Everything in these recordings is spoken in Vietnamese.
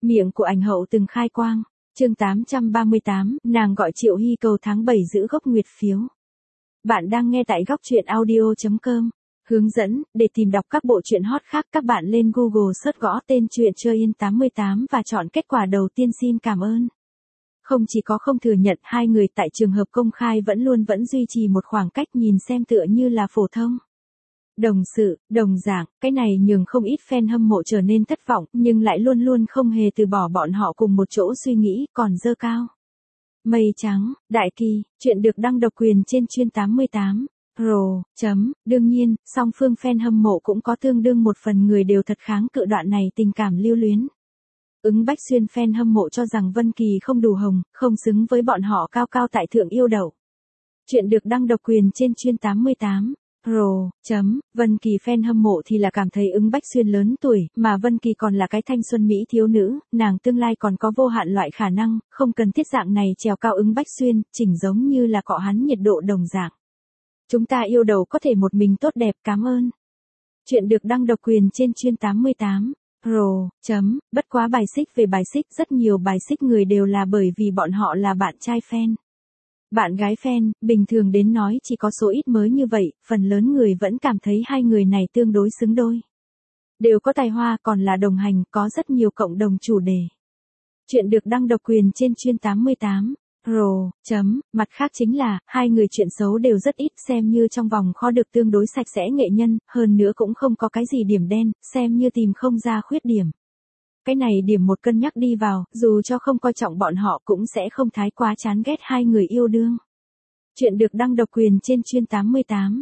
Miệng của ảnh hậu từng khai quang. Chương 838, nàng gọi Triệu Hy cầu tháng 7 giữ gốc nguyệt phiếu. Bạn đang nghe tại góc truyện audio.com. Hướng dẫn, để tìm đọc các bộ truyện hot khác các bạn lên Google search gõ tên truyện Chơi Yên 88 và chọn kết quả đầu tiên. Xin cảm ơn. Không chỉ có không thừa nhận hai người tại trường hợp công khai vẫn duy trì một khoảng cách nhìn xem tựa như là phổ thông. Đồng sự, đồng dạng, cái này nhường không ít fan hâm mộ trở nên thất vọng nhưng lại luôn không hề từ bỏ bọn họ cùng một chỗ suy nghĩ còn dơ cao. Mây trắng, đại kỳ, chuyện được đăng độc quyền trên chuyên 88. Đương nhiên, song phương fan hâm mộ cũng có tương đương một phần người đều thật kháng cự đoạn này tình cảm lưu luyến. Ứng Bách Xuyên fan hâm mộ cho rằng Vân Kỳ không đủ hồng, không xứng với bọn họ cao cao tại thượng yêu đậu. Chuyện được đăng độc quyền trên chuyên 88. Vân Kỳ fan hâm mộ thì là cảm thấy Ứng Bách Xuyên lớn tuổi, mà Vân Kỳ còn là cái thanh xuân mỹ thiếu nữ, nàng tương lai còn có vô hạn loại khả năng, không cần thiết dạng này trèo cao Ứng Bách Xuyên, chỉnh giống như là cọ hắn nhiệt độ đồng dạng. Chúng ta yêu đầu có thể một mình tốt đẹp, cảm ơn. Chuyện được đăng độc quyền trên chuyên 88. Bất quá bài xích về bài xích, rất nhiều bài xích người đều là bởi vì bọn họ là bạn trai fan. Bạn gái fan, bình thường đến nói chỉ có số ít mới như vậy, phần lớn người vẫn cảm thấy hai người này tương đối xứng đôi. Đều có tài hoa còn là đồng hành, có rất nhiều cộng đồng chủ đề. Chuyện được đăng độc quyền trên chuyên 88. Mặt khác chính là, hai người chuyện xấu đều rất ít xem như trong vòng kho được tương đối sạch sẽ nghệ nhân, hơn nữa cũng không có cái gì điểm đen, xem như tìm không ra khuyết điểm. Cái này điểm một cân nhắc đi vào, dù cho không coi trọng bọn họ cũng sẽ không thái quá chán ghét hai người yêu đương. Chuyện được đăng độc quyền trên chuyên 88.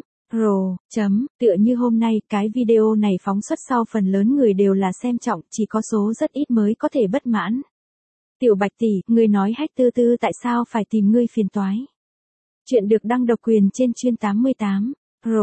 Tựa như hôm nay, cái video này phóng xuất sau phần lớn người đều là xem trọng, chỉ có số rất ít mới có thể bất mãn. Tiểu Bạch tỷ, ngươi nói Hách Tư Tư tại sao phải tìm ngươi phiền toái. Chuyện được đăng độc quyền trên chuyên 88.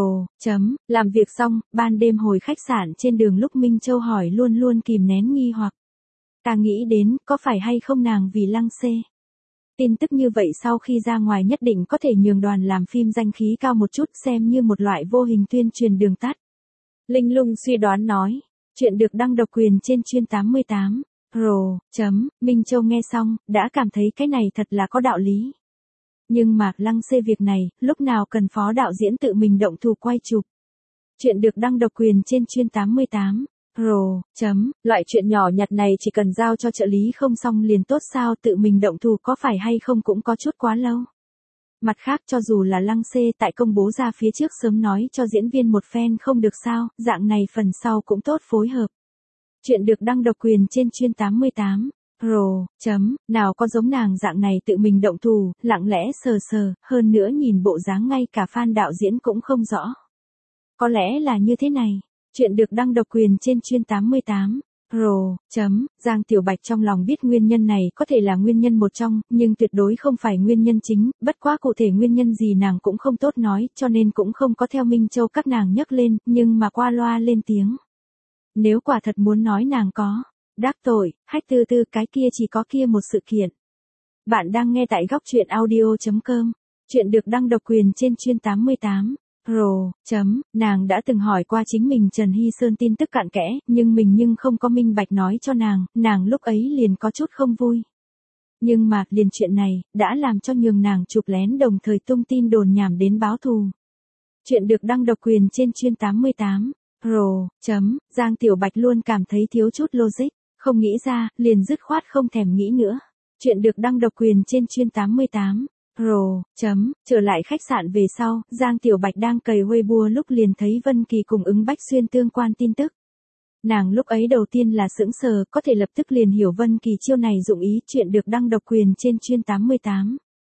Làm việc xong, ban đêm hồi khách sạn trên đường lúc Minh Châu hỏi luôn kìm nén nghi hoặc. Ta nghĩ đến, có phải hay không nàng vì Lăng Xê. Tin tức như vậy sau khi ra ngoài nhất định có thể nhường đoàn làm phim danh khí cao một chút xem như một loại vô hình tuyên truyền đường tắt. Linh Lung suy đoán nói. Chuyện được đăng độc quyền trên chuyên 88. Minh Châu nghe xong, đã cảm thấy cái này thật là có đạo lý. Nhưng mà, Lăng Xê việc này, lúc nào cần phó đạo diễn tự mình động thủ quay chụp. Chuyện được đăng độc quyền trên chuyên 88. Loại chuyện nhỏ nhặt này chỉ cần giao cho trợ lý không xong liền tốt sao, tự mình động thủ có phải hay không cũng có chút quá lâu. Mặt khác cho dù là Lăng Xê tại công bố ra phía trước sớm nói cho diễn viên một phen không được sao, dạng này phần sau cũng tốt phối hợp. Chuyện được đăng độc quyền trên chuyên 88. Nào có giống nàng dạng này tự mình động thủ, lặng lẽ sờ, hơn nữa nhìn bộ dáng ngay cả fan đạo diễn cũng không rõ. Có lẽ là như thế này. Chuyện được đăng độc quyền trên chuyên 88. Giang Tiểu Bạch trong lòng biết nguyên nhân này có thể là nguyên nhân một trong, nhưng tuyệt đối không phải nguyên nhân chính, bất quá cụ thể nguyên nhân gì nàng cũng không tốt nói, cho nên cũng không có theo Minh Châu các nàng nhắc lên, nhưng mà qua loa lên tiếng. Nếu quả thật muốn nói nàng có đắc tội, Hách Tư Tư cái kia chỉ có kia một sự kiện. Bạn đang nghe tại góc truyện audio.com. Chuyện được đăng độc quyền trên chuyên 88. Nàng đã từng hỏi qua chính mình Trần Hy Sơn tin tức cặn kẽ, nhưng không có minh bạch nói cho nàng lúc ấy liền có chút không vui. Nhưng mà, liền chuyện này, đã làm cho nhường nàng chụp lén đồng thời tung tin đồn nhảm đến báo thù. Chuyện được đăng độc quyền trên chuyên 88. Giang Tiểu Bạch luôn cảm thấy thiếu chút logic, không nghĩ ra, liền dứt khoát không thèm nghĩ nữa. Chuyện được đăng độc quyền trên chuyên 88. Trở lại khách sạn về sau, Giang Tiểu Bạch đang cày Weibo lúc liền thấy Vân Kỳ cùng Ứng Bách Xuyên tương quan tin tức. Nàng lúc ấy đầu tiên là sững sờ, có thể lập tức liền hiểu Vân Kỳ chiêu này dụng ý. Chuyện được đăng độc quyền trên chuyên 88.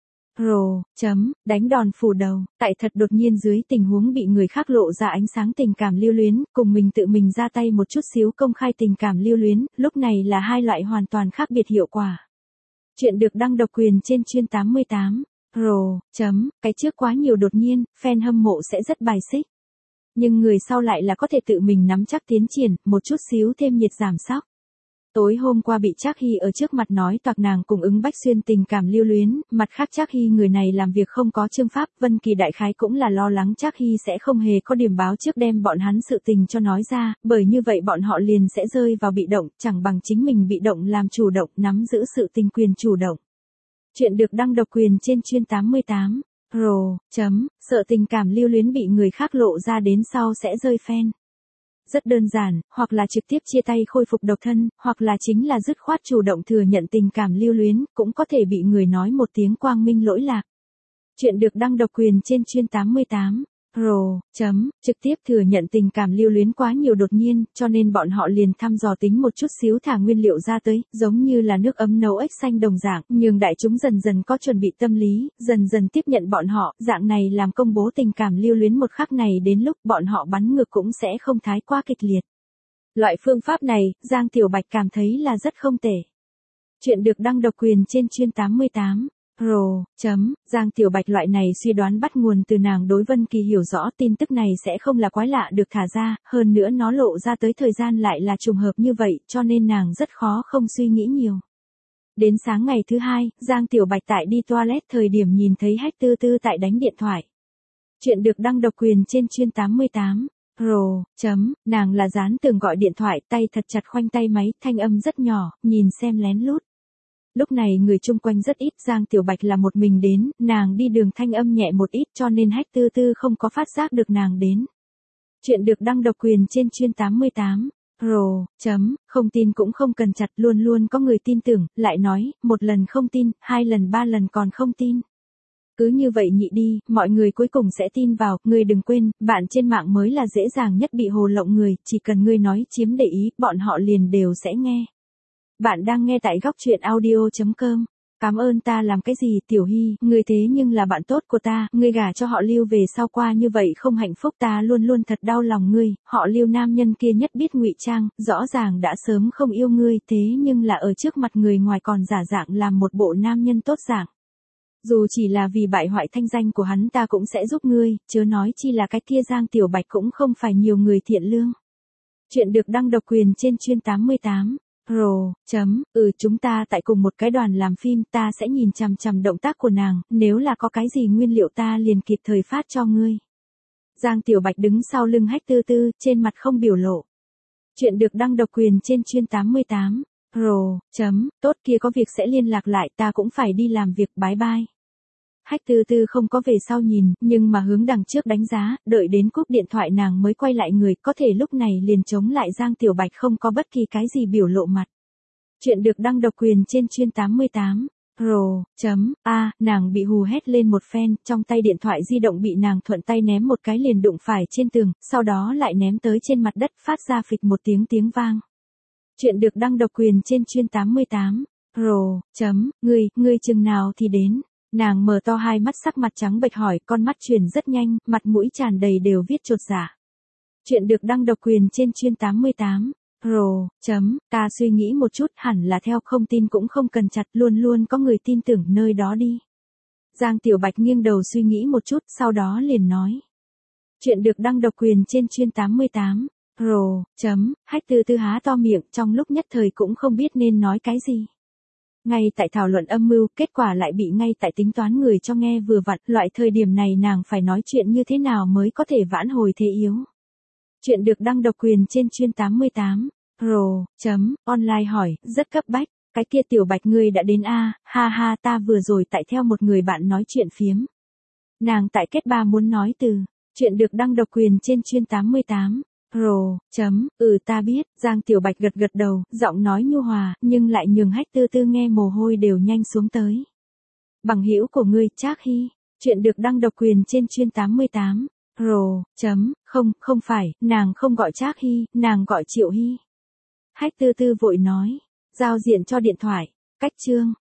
Đánh đòn phủ đầu, tại thật đột nhiên dưới tình huống bị người khác lộ ra ánh sáng tình cảm lưu luyến, cùng mình tự mình ra tay một chút xíu công khai tình cảm lưu luyến, lúc này là hai loại hoàn toàn khác biệt hiệu quả. Chuyện được đăng độc quyền trên chuyên 88. Cái trước quá nhiều đột nhiên, fan hâm mộ sẽ rất bài xích. Nhưng người sau lại là có thể tự mình nắm chắc tiến triển, một chút xíu thêm nhiệt giảm sóc. Tối hôm qua bị Trác Hy ở trước mặt nói toạc nàng cùng Ứng Bách Xuyên tình cảm lưu luyến, mặt khác Trác Hy người này làm việc không có chương pháp, Vân Kỳ đại khái cũng là lo lắng Trác Hy sẽ không hề có điểm báo trước đem bọn hắn sự tình cho nói ra, bởi như vậy bọn họ liền sẽ rơi vào bị động, chẳng bằng chính mình bị động làm chủ động, nắm giữ sự tình quyền chủ động. Chuyện được đăng độc quyền trên chuyên 88. Sợ tình cảm lưu luyến bị người khác lộ ra đến sau sẽ rơi phen. Rất đơn giản, hoặc là trực tiếp chia tay khôi phục độc thân, hoặc là chính là dứt khoát chủ động thừa nhận tình cảm lưu luyến, cũng có thể bị người nói một tiếng quang minh lỗi lạc. Chuyện được đăng độc quyền trên chuyên 88. Trực tiếp thừa nhận tình cảm lưu luyến quá nhiều đột nhiên, cho nên bọn họ liền thăm dò tính một chút xíu thả nguyên liệu ra tới, giống như là nước ấm nấu ếch xanh đồng dạng, nhưng đại chúng dần dần có chuẩn bị tâm lý, dần dần tiếp nhận bọn họ, dạng này làm công bố tình cảm lưu luyến một khắc này đến lúc bọn họ bắn ngược cũng sẽ không thái quá kịch liệt. Loại phương pháp này, Giang Tiểu Bạch cảm thấy là rất không tệ. Chuyện được đăng độc quyền trên chuyên 88. Giang Tiểu Bạch loại này suy đoán bắt nguồn từ nàng đối Vân Kỳ hiểu rõ tin tức này sẽ không là quái lạ được thả ra, hơn nữa nó lộ ra tới thời gian lại là trùng hợp như vậy, cho nên nàng rất khó không suy nghĩ nhiều. Đến sáng ngày thứ hai, Giang Tiểu Bạch tại đi toilet thời điểm nhìn thấy Hách Tư Tư tại đánh điện thoại. Chuyện được đăng độc quyền trên chuyên 88. Nàng là dán tường gọi điện thoại, tay thật chặt khoanh tay máy, thanh âm rất nhỏ, nhìn xem lén lút. Lúc này người chung quanh rất ít, Giang Tiểu Bạch là một mình đến, nàng đi đường thanh âm nhẹ một ít cho nên Hách Tư Tư không có phát giác được nàng đến. Chuyện được đăng độc quyền trên chuyên 88. Không tin cũng không cần chặt, luôn luôn có người tin tưởng, lại nói, một lần không tin, hai lần ba lần còn không tin. Cứ như vậy nhị đi, mọi người cuối cùng sẽ tin vào, ngươi đừng quên, bạn trên mạng mới là dễ dàng nhất bị hồ lộng người, chỉ cần ngươi nói chiếm để ý, bọn họ liền đều sẽ nghe. Bạn đang nghe tại góc truyện audio.com. Cảm ơn ta làm cái gì Tiểu Hy, ngươi thế nhưng là bạn tốt của ta, ngươi gả cho họ Lưu về sau qua như vậy không hạnh phúc, ta luôn luôn thật đau lòng ngươi, họ Lưu nam nhân kia nhất biết ngụy trang, rõ ràng đã sớm không yêu ngươi, thế nhưng là ở trước mặt người ngoài còn giả dạng làm một bộ nam nhân tốt dạng. Dù chỉ là vì bại hoại thanh danh của hắn ta cũng sẽ giúp ngươi, chớ nói chi là cái kia Giang Tiểu Bạch cũng không phải nhiều người thiện lương. Chuyện được đăng độc quyền trên chuyên 88. Chúng ta tại cùng một cái đoàn làm phim, ta sẽ nhìn chằm chằm động tác của nàng, nếu là có cái gì nguyên liệu ta liền kịp thời phát cho ngươi. Giang Tiểu Bạch đứng sau lưng Hách Tư Tư, trên mặt không biểu lộ. Chuyện được đăng độc quyền trên chuyên 88. Tốt kia có việc sẽ liên lạc lại, ta cũng phải đi làm việc, bye bye. Hách Tư Tư không có về sau nhìn, nhưng mà hướng đằng trước đánh giá, đợi đến cúp điện thoại nàng mới quay lại người, có thể lúc này liền chống lại Giang Tiểu Bạch không có bất kỳ cái gì biểu lộ mặt. Chuyện được đăng độc quyền trên chuyên 88. Nàng bị hù hét lên một phen, trong tay điện thoại di động bị nàng thuận tay ném một cái liền đụng phải trên tường, sau đó lại ném tới trên mặt đất, phát ra phịch một tiếng vang. Chuyện được đăng độc quyền trên chuyên 88. Ngươi chừng nào thì đến? Nàng mở to hai mắt sắc mặt trắng bệch hỏi, con mắt chuyển rất nhanh, mặt mũi tràn đầy đều viết chột dạ. Chuyện được đăng độc quyền trên chuyên 88. Ta suy nghĩ một chút, hẳn là theo không tin cũng không cần chặt, luôn luôn có người tin tưởng nơi đó đi. Giang Tiểu Bạch nghiêng đầu suy nghĩ một chút, sau đó liền nói. Chuyện được đăng độc quyền trên chuyên 88. Hách Tư Tư há to miệng, trong lúc nhất thời cũng không biết nên nói cái gì. Ngay tại thảo luận âm mưu, kết quả lại bị ngay tại tính toán người cho nghe vừa vặn, loại thời điểm này nàng phải nói chuyện như thế nào mới có thể vãn hồi thế yếu. Chuyện được đăng độc quyền trên chuyên 88. Online hỏi, rất cấp bách, cái kia Tiểu Bạch ngươi đã đến a? Ha ha, ta vừa rồi tại theo một người bạn nói chuyện phiếm. Nàng tại kết ba muốn nói từ. Chuyện được đăng độc quyền trên chuyên 88. Ta biết, Giang Tiểu Bạch gật đầu, giọng nói nhu hòa, nhưng lại nhường Hách Tư Tư nghe mồ hôi đều nhanh xuống tới. Bằng hữu của ngươi, Trác Hy. Chuyện được đăng độc quyền trên chuyên 88. Không phải, nàng không gọi Trác Hy, nàng gọi Triệu Hy. Hách Tư Tư vội nói, giao diện cho điện thoại, cách chương.